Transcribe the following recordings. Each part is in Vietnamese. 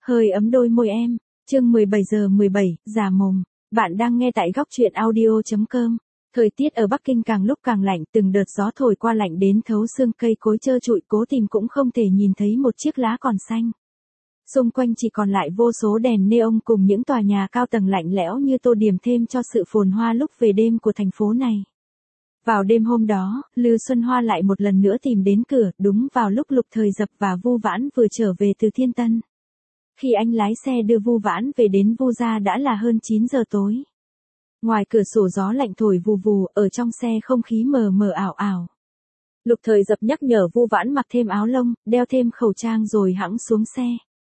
Hơi ấm đôi môi em. Chương 17:17, giả mồm. Bạn đang nghe tại góc truyện audio.com. Thời tiết ở Bắc Kinh càng lúc càng lạnh, từng đợt gió thổi qua lạnh đến thấu xương, cây cối trơ trụi, cố tìm cũng không thể nhìn thấy một chiếc lá còn xanh. Xung quanh chỉ còn lại vô số đèn neon cùng những tòa nhà cao tầng lạnh lẽo như tô điểm thêm cho sự phồn hoa lúc về đêm của thành phố này. Vào đêm hôm đó, Lư Xuân Hoa lại một lần nữa tìm đến cửa, đúng vào lúc Lục Thời Dập và Vu Vãn vừa trở về từ Thiên Tân. Khi anh lái xe đưa Vu Vãn về đến Vu gia đã là hơn 9 giờ tối. Ngoài cửa sổ gió lạnh thổi vù vù, ở trong xe không khí mờ mờ ảo ảo. Lục Thời Dập nhắc nhở Vu Vãn mặc thêm áo lông, đeo thêm khẩu trang rồi hẵng xuống xe.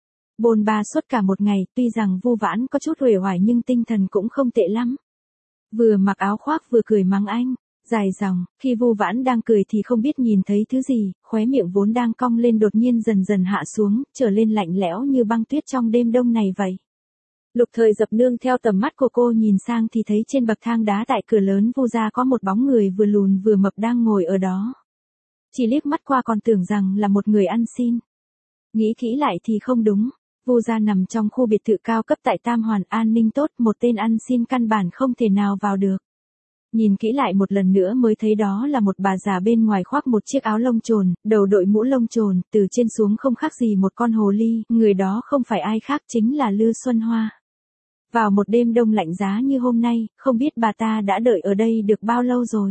Bôn ba suốt cả một ngày, tuy rằng Vu Vãn có chút uể oải nhưng tinh thần cũng không tệ lắm. Vừa mặc áo khoác vừa cười mắng anh, dài dòng, khi Vu Vãn đang cười thì không biết nhìn thấy thứ gì, khóe miệng vốn đang cong lên đột nhiên dần dần hạ xuống, trở lên lạnh lẽo như băng tuyết trong đêm đông này vậy. Lục Thời Dập nương theo tầm mắt của cô nhìn sang thì thấy trên bậc thang đá tại cửa lớn Vu gia có một bóng người vừa lùn vừa mập đang ngồi ở đó. Chỉ liếc mắt qua còn tưởng rằng là một người ăn xin. Nghĩ kỹ lại thì không đúng. Vu gia nằm trong khu biệt thự cao cấp tại Tam Hoàn, an ninh tốt, một tên ăn xin căn bản không thể nào vào được. Nhìn kỹ lại một lần nữa mới thấy đó là một bà già bên ngoài khoác một chiếc áo lông trồn, đầu đội mũ lông trồn, từ trên xuống không khác gì một con hồ ly, người đó không phải ai khác chính là Lư Xuân Hoa. Vào một đêm đông lạnh giá như hôm nay, không biết bà ta đã đợi ở đây được bao lâu rồi.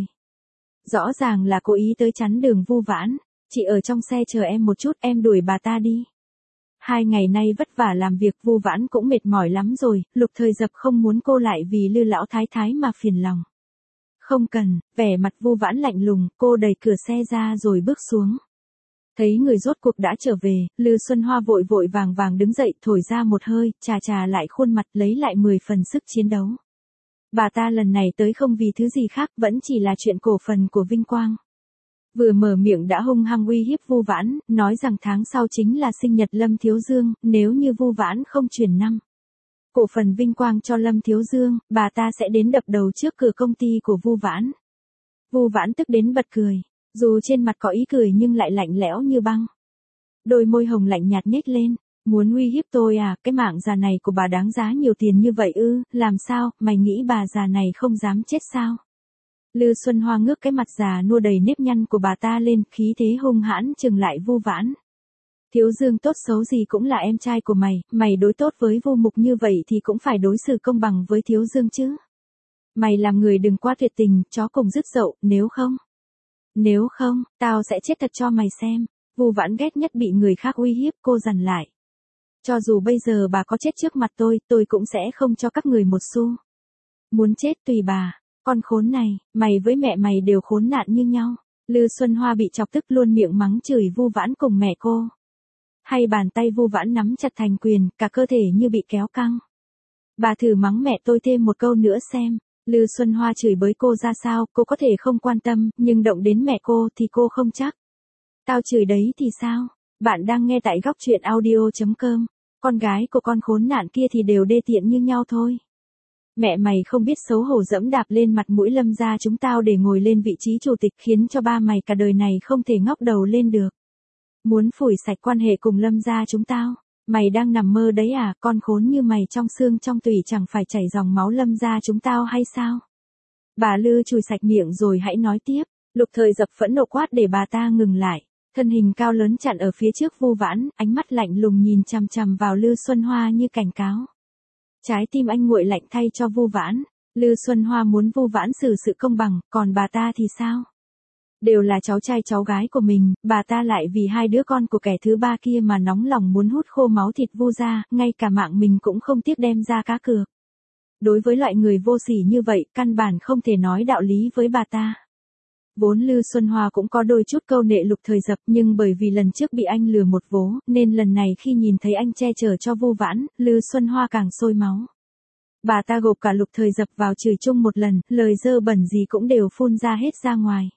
Rõ ràng là cố ý tới chắn đường Vu Vãn, chị ở trong xe chờ em một chút, em đuổi bà ta đi. 2 ngày nay vất vả làm việc, Vu Vãn cũng mệt mỏi lắm rồi, Lục Thời Dập không muốn cô lại vì Lư lão thái thái mà phiền lòng. Không cần, vẻ mặt Vu Vãn lạnh lùng, cô đẩy cửa xe ra rồi bước xuống. Thấy người rốt cuộc đã trở về, Lư Xuân Hoa vội vội vàng vàng đứng dậy, thổi ra một hơi, chà lại khuôn mặt, lấy lại 10 phần sức chiến đấu. Bà ta lần này tới không vì thứ gì khác, vẫn chỉ là chuyện cổ phần của Vinh Quang. Vừa mở miệng đã hung hăng uy hiếp Vu Vãn, nói rằng tháng sau chính là sinh nhật Lâm Thiếu Dương, nếu như Vu Vãn không chuyển năm cổ phần Vinh Quang cho Lâm Thiếu Dương, bà ta sẽ đến đập đầu trước cửa công ty của Vu Vãn. Vu Vãn tức đến bật cười, dù trên mặt có ý cười nhưng lại lạnh lẽo như băng. Đôi môi hồng lạnh nhạt nhếch lên, muốn uy hiếp tôi à, cái mạng già này của bà đáng giá nhiều tiền như vậy ư, làm sao, mày nghĩ bà già này không dám chết sao? Lư Xuân Hoa ngước cái mặt già nua đầy nếp nhăn của bà ta lên, khí thế hung hãn trừng lại Vu Vãn. Thiếu Dương tốt xấu gì cũng là em trai của mày, mày đối tốt với Vu Mục như vậy thì cũng phải đối xử công bằng với Thiếu Dương chứ. Mày làm người đừng quá tuyệt tình, chó cùng rứt dậu, nếu không, tao sẽ chết thật cho mày xem. Vu Vãn ghét nhất bị người khác uy hiếp, cô dằn lại. Cho dù bây giờ bà có chết trước mặt tôi cũng sẽ không cho các người một xu. Muốn chết tùy bà, con khốn này, mày với mẹ mày đều khốn nạn như nhau. Lư Xuân Hoa bị chọc tức luôn miệng mắng chửi Vu Vãn cùng mẹ cô. Hay bàn tay Vu Vãn nắm chặt thành quyền, cả cơ thể như bị kéo căng. Bà thử mắng mẹ tôi thêm một câu nữa xem. Lư Xuân Hoa chửi bới cô ra sao, cô có thể không quan tâm, nhưng động đến mẹ cô thì cô không chắc. Tao chửi đấy thì sao? Bạn đang nghe tại góc truyện audio.com. Con gái của con khốn nạn kia thì đều đê tiện như nhau thôi. Mẹ mày không biết xấu hổ dẫm đạp lên mặt mũi Lâm gia chúng tao để ngồi lên vị trí chủ tịch, khiến cho ba mày cả đời này không thể ngóc đầu lên được. Muốn phủi sạch quan hệ cùng Lâm gia chúng tao. Mày đang nằm mơ đấy à, con khốn như mày trong xương trong tủy chẳng phải chảy dòng máu Lâm gia chúng tao hay sao? Bà Lư chùi sạch miệng rồi hãy nói tiếp. Lục Thời Dập phẫn nộ quát để bà ta ngừng lại. Thân hình cao lớn chặn ở phía trước Vu Vãn, ánh mắt lạnh lùng nhìn chằm chằm vào Lư Xuân Hoa như cảnh cáo. Trái tim anh nguội lạnh thay cho Vu Vãn. Lư Xuân Hoa muốn Vu Vãn xử sự công bằng, còn bà ta thì sao? Đều là cháu trai cháu gái của mình, bà ta lại vì hai đứa con của kẻ thứ ba kia mà nóng lòng muốn hút khô máu thịt Vu gia, ngay cả mạng mình cũng không tiếc đem ra cá cược. Đối với loại người vô sỉ như vậy, căn bản không thể nói đạo lý với bà ta. Vốn Lư Xuân Hoa cũng có đôi chút câu nệ Lục Thời Dập, nhưng bởi vì lần trước bị anh lừa một vố, nên lần này khi nhìn thấy anh che chở cho Vu Vãn, Lư Xuân Hoa càng sôi máu. Bà ta gộp cả Lục Thời Dập vào chửi chung một lần, lời dơ bẩn gì cũng đều phun ra hết ra ngoài.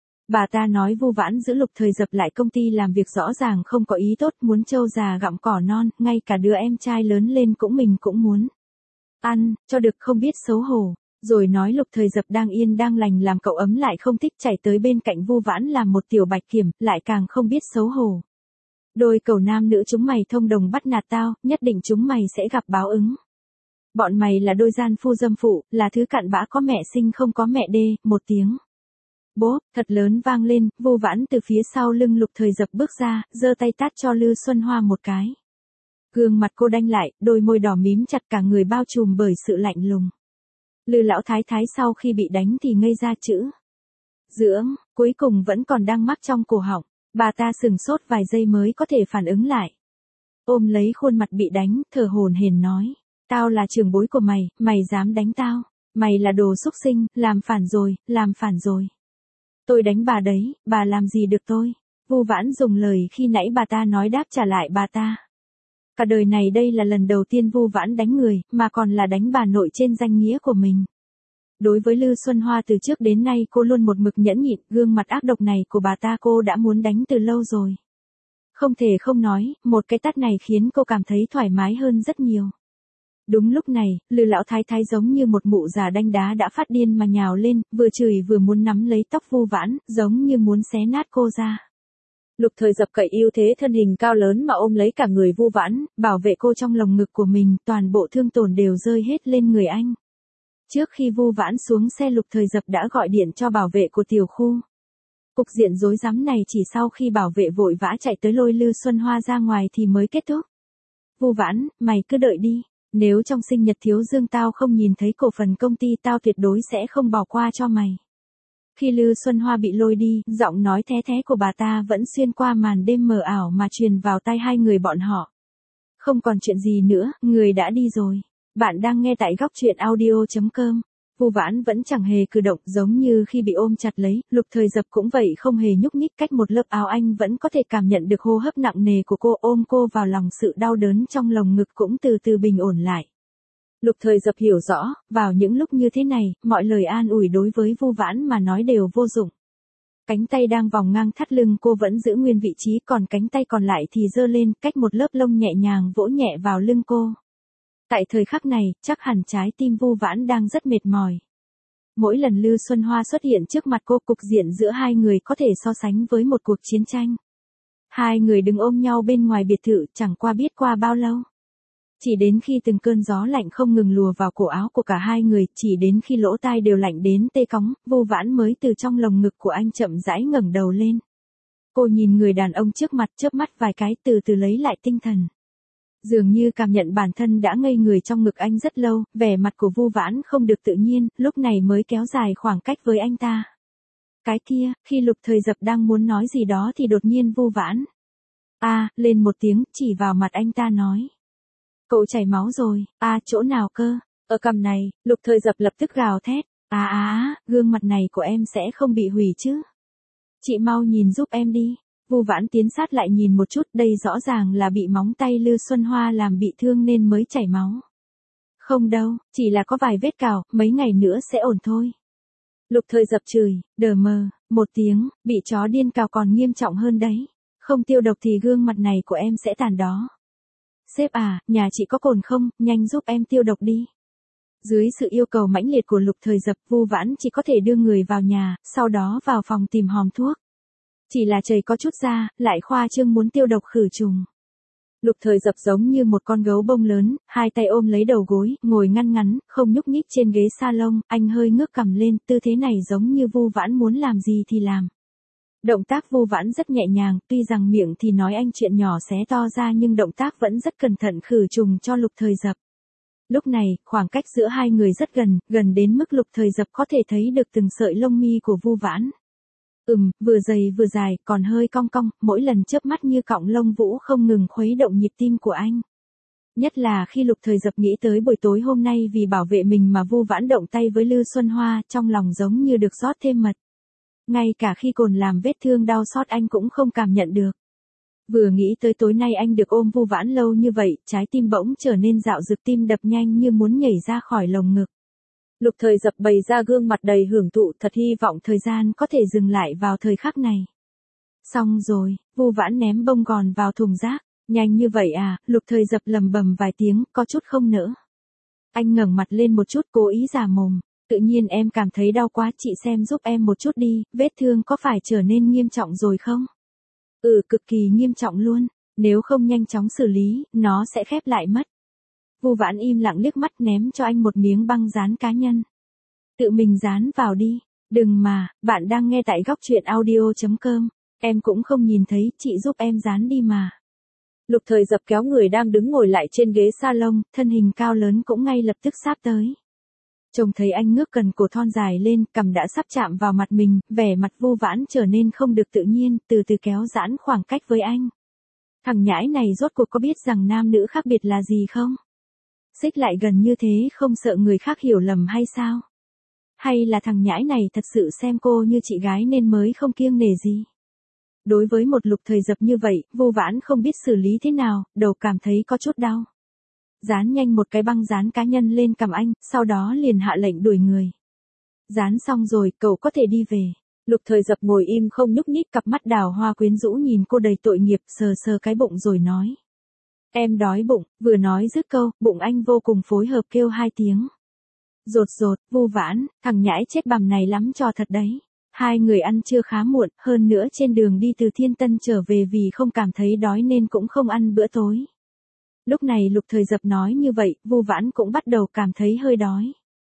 Bà ta nói Vu Vãn giữ Lục Thời Dập lại công ty làm việc rõ ràng không có ý tốt, muốn trâu già gặm cỏ non, ngay cả đứa em trai lớn lên mình cũng muốn ăn, cho được không biết xấu hổ. Rồi nói Lục Thời Dập đang yên đang lành làm cậu ấm lại không thích, chạy tới bên cạnh Vu Vãn làm một tiểu bạch kiểm, lại càng không biết xấu hổ. Đôi cầu nam nữ chúng mày thông đồng bắt nạt tao, nhất định chúng mày sẽ gặp báo ứng. Bọn mày là đôi gian phu dâm phụ, là thứ cặn bã có mẹ sinh không có mẹ đê, một tiếng. Bốp, thật lớn vang lên, Vu Vãn từ phía sau lưng Lục Thời Dập bước ra, giơ tay tát cho Lư Xuân Hoa một cái. Gương mặt cô đanh lại, đôi môi đỏ mím chặt, cả người bao trùm bởi sự lạnh lùng. Lư lão thái thái sau khi bị đánh thì ngây ra chữ dưỡng, cuối cùng vẫn còn đang mắc trong cổ họng. Bà ta sừng sốt vài giây mới có thể phản ứng lại. Ôm lấy khuôn mặt bị đánh, thở hổn hển nói. Tao là trưởng bối của mày, mày dám đánh tao. Mày là đồ xúc sinh, làm phản rồi, làm phản rồi. Tôi đánh bà đấy, bà làm gì được tôi. Vu Vãn dùng lời khi nãy bà ta nói đáp trả lại bà ta. Cả đời này đây là lần đầu tiên Vu Vãn đánh người, mà còn là đánh bà nội trên danh nghĩa của mình. Đối với Lư Xuân Hoa từ trước đến nay cô luôn một mực nhẫn nhịn, gương mặt ác độc này của bà ta cô đã muốn đánh từ lâu rồi. Không thể không nói, một cái tát này khiến cô cảm thấy thoải mái hơn rất nhiều. Đúng lúc này, Lư lão thái thái giống như một mụ già đanh đá đã phát điên mà nhào lên, vừa chửi vừa muốn nắm lấy tóc Vu Vãn, giống như muốn xé nát cô ra. Lục Thời Dập cậy ưu thế thân hình cao lớn mà ôm lấy cả người Vu Vãn, bảo vệ cô trong lồng ngực của mình, toàn bộ thương tổn đều rơi hết lên người anh. Trước khi Vu Vãn xuống xe, Lục Thời Dập đã gọi điện cho bảo vệ của tiểu khu. Cục diện rối rắm này chỉ sau khi bảo vệ vội vã chạy tới lôi Lư Xuân Hoa ra ngoài thì mới kết thúc. Vu Vãn, mày cứ đợi đi, nếu trong sinh nhật Thiếu Dương tao không nhìn thấy cổ phần công ty tao tuyệt đối sẽ không bỏ qua cho mày. Khi Lư Xuân Hoa bị lôi đi, giọng nói thé thé của bà ta vẫn xuyên qua màn đêm mờ ảo mà truyền vào tai hai người bọn họ. Không còn chuyện gì nữa, người đã đi rồi. Bạn đang nghe tại góc truyện audio.com. Vu Vãn vẫn chẳng hề cử động, giống như khi bị ôm chặt lấy, Lục Thời Dập cũng vậy, không hề nhúc nhích, cách một lớp áo anh vẫn có thể cảm nhận được hô hấp nặng nề của cô, ôm cô vào lòng, sự đau đớn trong lồng ngực cũng từ từ bình ổn lại. Lục Thời Dập hiểu rõ, vào những lúc như thế này, mọi lời an ủi đối với Vu Vãn mà nói đều vô dụng. Cánh tay đang vòng ngang thắt lưng cô vẫn giữ nguyên vị trí, còn cánh tay còn lại thì giơ lên, cách một lớp lông nhẹ nhàng vỗ nhẹ vào lưng cô. Tại thời khắc này, chắc hẳn trái tim Vu Vãn đang rất mệt mỏi. Mỗi lần Lư Xuân Hoa xuất hiện trước mặt cô, cục diện giữa hai người có thể so sánh với một cuộc chiến tranh. Hai người đứng ôm nhau bên ngoài biệt thự, chẳng qua biết qua bao lâu. Chỉ đến khi từng cơn gió lạnh không ngừng lùa vào cổ áo của cả hai người, chỉ đến khi lỗ tai đều lạnh đến tê cóng, Vu Vãn mới từ trong lồng ngực của anh chậm rãi ngẩng đầu lên. Cô nhìn người đàn ông trước mặt, chớp mắt vài cái, từ từ lấy lại tinh thần. Dường như cảm nhận bản thân đã ngây người trong ngực anh rất lâu, vẻ mặt của Vu Vãn không được tự nhiên, lúc này mới kéo dài khoảng cách với anh ta. Cái kia, khi Lục Thời Dập đang muốn nói gì đó thì đột nhiên Vu Vãn lên một tiếng, chỉ vào mặt anh ta nói. Cậu chảy máu rồi. Chỗ nào cơ? Ở cằm này. Lục Thời Dập lập tức gào thét. Gương mặt này của em sẽ không bị hủy chứ? Chị mau nhìn giúp em đi. Vu Vãn tiến sát lại nhìn một chút, đây rõ ràng là bị móng tay Lư Xuân Hoa làm bị thương nên mới chảy máu. Không đâu, chỉ là có vài vết cào, mấy ngày nữa sẽ ổn thôi. Lục Thời Dập chửi, đờ mờ, một tiếng, bị chó điên cào còn nghiêm trọng hơn đấy. Không tiêu độc thì gương mặt này của em sẽ tàn đó. Sếp nhà chị có cồn không, nhanh giúp em tiêu độc đi. Dưới sự yêu cầu mãnh liệt của Lục Thời Dập, Vu Vãn chỉ có thể đưa người vào nhà, sau đó vào phòng tìm hòm thuốc. Chỉ là trời có chút ra, lại khoa trương muốn tiêu độc khử trùng. Lục Thời Dập giống như một con gấu bông lớn, hai tay ôm lấy đầu gối, ngồi ngăn ngắn, không nhúc nhích trên ghế salon, anh hơi ngước cằm lên, tư thế này giống như Vu Vãn muốn làm gì thì làm. Động tác Vu Vãn rất nhẹ nhàng, tuy rằng miệng thì nói anh chuyện nhỏ xé to ra nhưng động tác vẫn rất cẩn thận khử trùng cho Lục Thời Dập. Lúc này, khoảng cách giữa hai người rất gần, gần đến mức Lục Thời Dập có thể thấy được từng sợi lông mi của Vu Vãn. Vừa dày vừa dài, còn hơi cong cong, mỗi lần chớp mắt như cọng lông vũ không ngừng khuấy động nhịp tim của anh. Nhất là khi Lục Thời Dập nghĩ tới buổi tối hôm nay vì bảo vệ mình mà Vu Vãn động tay với Lư Xuân Hoa, trong lòng giống như được rót thêm mật. Ngay cả khi cồn làm vết thương đau xót anh cũng không cảm nhận được. Vừa nghĩ tới tối nay anh được ôm Vu Vãn lâu như vậy, trái tim bỗng trở nên dạo dực, tim đập nhanh như muốn nhảy ra khỏi lồng ngực. Lục Thời Dập bày ra gương mặt đầy hưởng thụ, thật hy vọng thời gian có thể dừng lại vào thời khắc này. Xong rồi, Vu Vãn ném bông gòn vào thùng rác. Nhanh như vậy Lục Thời Dập lầm bầm vài tiếng, có chút không nỡ. Anh ngẩng mặt lên một chút, cố ý giả mồm. Tự nhiên em cảm thấy đau quá, chị xem giúp em một chút đi, vết thương có phải trở nên nghiêm trọng rồi không? Cực kỳ nghiêm trọng luôn. Nếu không nhanh chóng xử lý, nó sẽ khép lại mất. Vu Vãn im lặng liếc mắt ném cho anh một miếng băng dán cá nhân. Tự mình dán vào đi. Đừng mà, bạn đang nghe tại góc truyện audio.com. Em cũng không nhìn thấy, chị giúp em dán đi mà. Lục Thời Dập kéo người đang đứng ngồi lại trên ghế salon, thân hình cao lớn cũng ngay lập tức sáp tới. Trông thấy anh ngước cần cổ thon dài lên, cằm đã sắp chạm vào mặt mình, vẻ mặt Vu Vãn trở nên không được tự nhiên, từ từ kéo giãn khoảng cách với anh. Thằng nhãi này rốt cuộc có biết rằng nam nữ khác biệt là gì không? Xích lại gần như thế không sợ người khác hiểu lầm hay sao? Hay là thằng nhãi này thật sự xem cô như chị gái nên mới không kiêng nể gì? Đối với một Lục Thời Dập như vậy, Vu Vãn không biết xử lý thế nào, đầu cảm thấy có chút đau. Dán nhanh một cái băng dán cá nhân lên cằm anh, sau đó liền hạ lệnh đuổi người. Dán xong rồi, cậu có thể đi về. Lục Thời Dập ngồi im không nhúc nhích, cặp mắt đào hoa quyến rũ nhìn cô đầy tội nghiệp, sờ sờ cái bụng rồi nói. Em đói bụng, vừa nói dứt câu, bụng anh vô cùng phối hợp kêu 2 tiếng. Rột rột, Vu Vãn, thằng nhãi chết bằm này lắm cho thật đấy. Hai người ăn trưa khá muộn, hơn nữa trên đường đi từ Thiên Tân trở về vì không cảm thấy đói nên cũng không ăn bữa tối. Lúc này Lục Thời Dập nói như vậy, Vu Vãn cũng bắt đầu cảm thấy hơi đói.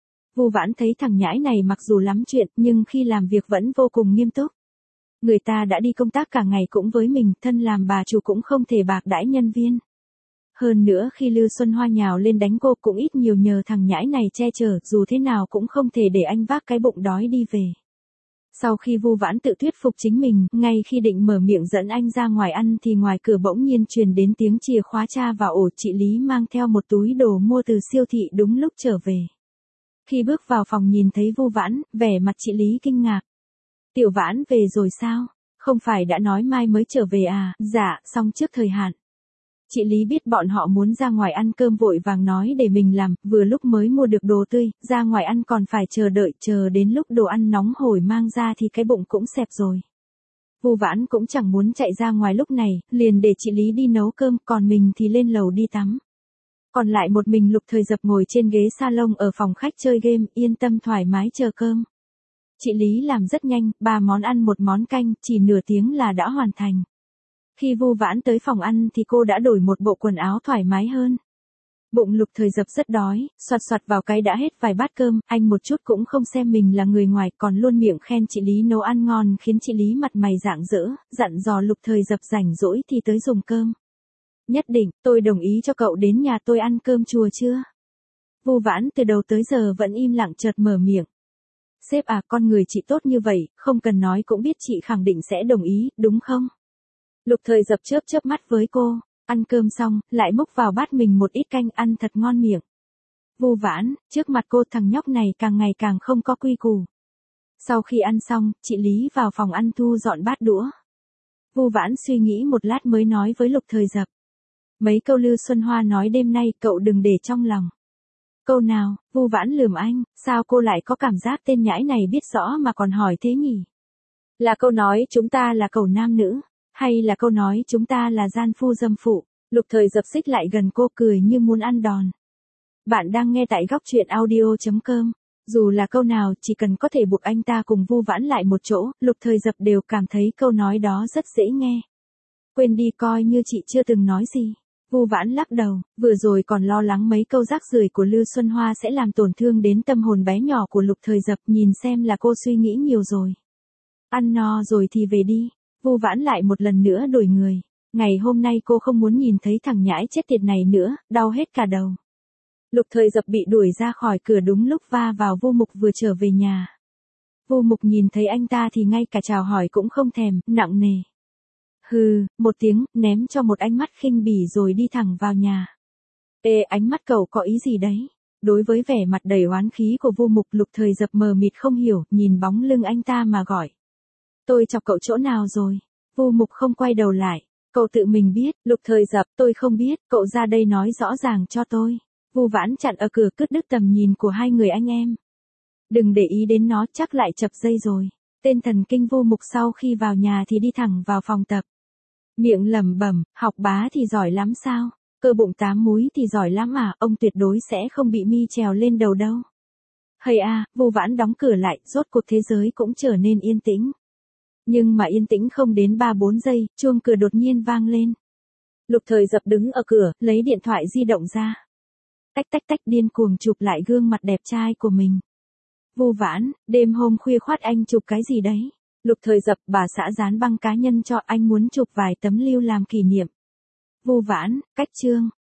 Vu Vãn thấy thằng nhãi này mặc dù lắm chuyện, nhưng khi làm việc vẫn vô cùng nghiêm túc. Người ta đã đi công tác cả ngày cũng với mình, thân làm bà chủ cũng không thể bạc đãi nhân viên. Hơn nữa khi Lư Xuân Hoa nhào lên đánh cô cũng ít nhiều nhờ thằng nhãi này che chở, dù thế nào cũng không thể để anh vác cái bụng đói đi về. Sau khi Vu Vãn tự thuyết phục chính mình, ngay khi định mở miệng dẫn anh ra ngoài ăn thì ngoài cửa bỗng nhiên truyền đến tiếng chìa khóa tra vào ổ. Chị Lý mang theo một túi đồ mua từ siêu thị đúng lúc trở về. Khi bước vào phòng nhìn thấy Vu Vãn, vẻ mặt chị Lý kinh ngạc. Tiểu Vãn về rồi sao? Không phải đã nói mai mới trở về à? Dạ, xong trước thời hạn. Chị Lý biết bọn họ muốn ra ngoài ăn cơm vội vàng nói để mình làm, vừa lúc mới mua được đồ tươi, ra ngoài ăn còn phải chờ đợi, chờ đến lúc đồ ăn nóng hổi mang ra thì cái bụng cũng xẹp rồi. Vu Vãn cũng chẳng muốn chạy ra ngoài lúc này, liền để chị Lý đi nấu cơm, còn mình thì lên lầu đi tắm. Còn lại một mình Lục Thời Dập ngồi trên ghế salon ở phòng khách chơi game, yên tâm thoải mái chờ cơm. Chị Lý làm rất nhanh, 3 món ăn 1 món canh, chỉ nửa tiếng là đã hoàn thành. Khi Vu Vãn tới phòng ăn thì cô đã đổi một bộ quần áo thoải mái hơn. Bụng Lục Thời Dập rất đói, soạt soạt vào cái đã hết vài bát cơm, anh một chút cũng không xem mình là người ngoài, còn luôn miệng khen chị Lý nấu ăn ngon khiến chị Lý mặt mày rạng rỡ, dặn dò Lục Thời Dập rảnh rỗi thì tới dùng cơm. Nhất định, tôi đồng ý cho cậu đến nhà tôi ăn cơm chùa chưa? Vu Vãn từ đầu tới giờ vẫn im lặng chợt mở miệng. Sếp à, con người chị tốt như vậy, không cần nói cũng biết chị khẳng định sẽ đồng ý, đúng không? Lục Thời Dập chớp chớp mắt với cô, ăn cơm xong, lại múc vào bát mình một ít canh ăn thật ngon miệng. Vu Vãn, trước mặt cô thằng nhóc này càng ngày càng không có quy củ. Sau khi ăn xong, chị Lý vào phòng ăn thu dọn bát đũa. Vu Vãn suy nghĩ một lát mới nói với Lục Thời Dập. Mấy câu Lư Xuân Hoa nói đêm nay cậu đừng để trong lòng. Câu nào? Vu Vãn lườm anh, sao cô lại có cảm giác tên nhãi này biết rõ mà còn hỏi thế nhỉ? Là câu nói chúng ta là cẩu nam nữ, hay là câu nói chúng ta là gian phu dâm phụ? Lục Thời Dập xích lại gần cô cười như muốn ăn đòn. Bạn đang nghe tại góc truyện audio.com. Dù là câu nào chỉ cần có thể buộc anh ta cùng Vu Vãn lại một chỗ, Lục Thời Dập đều cảm thấy câu nói đó rất dễ nghe. Quên đi, coi như chị chưa từng nói gì. Vu Vãn lắc đầu, vừa rồi còn lo lắng mấy câu rác rưởi của Lư Xuân Hoa sẽ làm tổn thương đến tâm hồn bé nhỏ của Lục Thời Dập, nhìn xem là cô suy nghĩ nhiều rồi. Ăn no rồi thì về đi. Vu Vãn lại một lần nữa đổi người. Ngày hôm nay cô không muốn nhìn thấy thằng nhãi chết tiệt này nữa, đau hết cả đầu. Lục Thời Dập bị đuổi ra khỏi cửa đúng lúc va vào Vu Mục vừa trở về nhà. Vu Mục nhìn thấy anh ta thì ngay cả chào hỏi cũng không thèm, nặng nề. Hừ, một tiếng, ném cho một ánh mắt khinh bỉ rồi đi thẳng vào nhà. Ê, ánh mắt cậu có ý gì đấy? Đối với vẻ mặt đầy oán khí của Vu Mục, Lục Thời Dập mờ mịt không hiểu, nhìn bóng lưng anh ta mà gọi. Tôi chọc cậu chỗ nào rồi? Vu Mục không quay đầu lại. Cậu tự mình biết. Lục Thời Dập, tôi không biết, cậu ra đây nói rõ ràng cho tôi. Vu Vãn chặn ở cửa cướp đứt tầm nhìn của hai người anh em. Đừng để ý đến nó, chắc lại chập dây rồi. Tên thần kinh Vu Mục sau khi vào nhà thì đi thẳng vào phòng tập. Miệng lẩm bẩm, học bá thì giỏi lắm sao? Cơ bụng 8 múi thì giỏi lắm à, ông tuyệt đối sẽ không bị mi trèo lên đầu đâu. Hây a, Vu Vãn đóng cửa lại, rốt cuộc thế giới cũng trở nên yên tĩnh. Nhưng mà yên tĩnh không đến 3-4 giây, chuông cửa đột nhiên vang lên. Lục Thời Dập đứng ở cửa, lấy điện thoại di động ra. Tách tách tách điên cuồng chụp lại gương mặt đẹp trai của mình. Vu Vãn, đêm hôm khuya khoắt anh chụp cái gì đấy? Lục Thời Dập, bà xã dán băng cá nhân cho anh muốn chụp vài tấm lưu làm kỷ niệm. Vu Vãn, cách chương.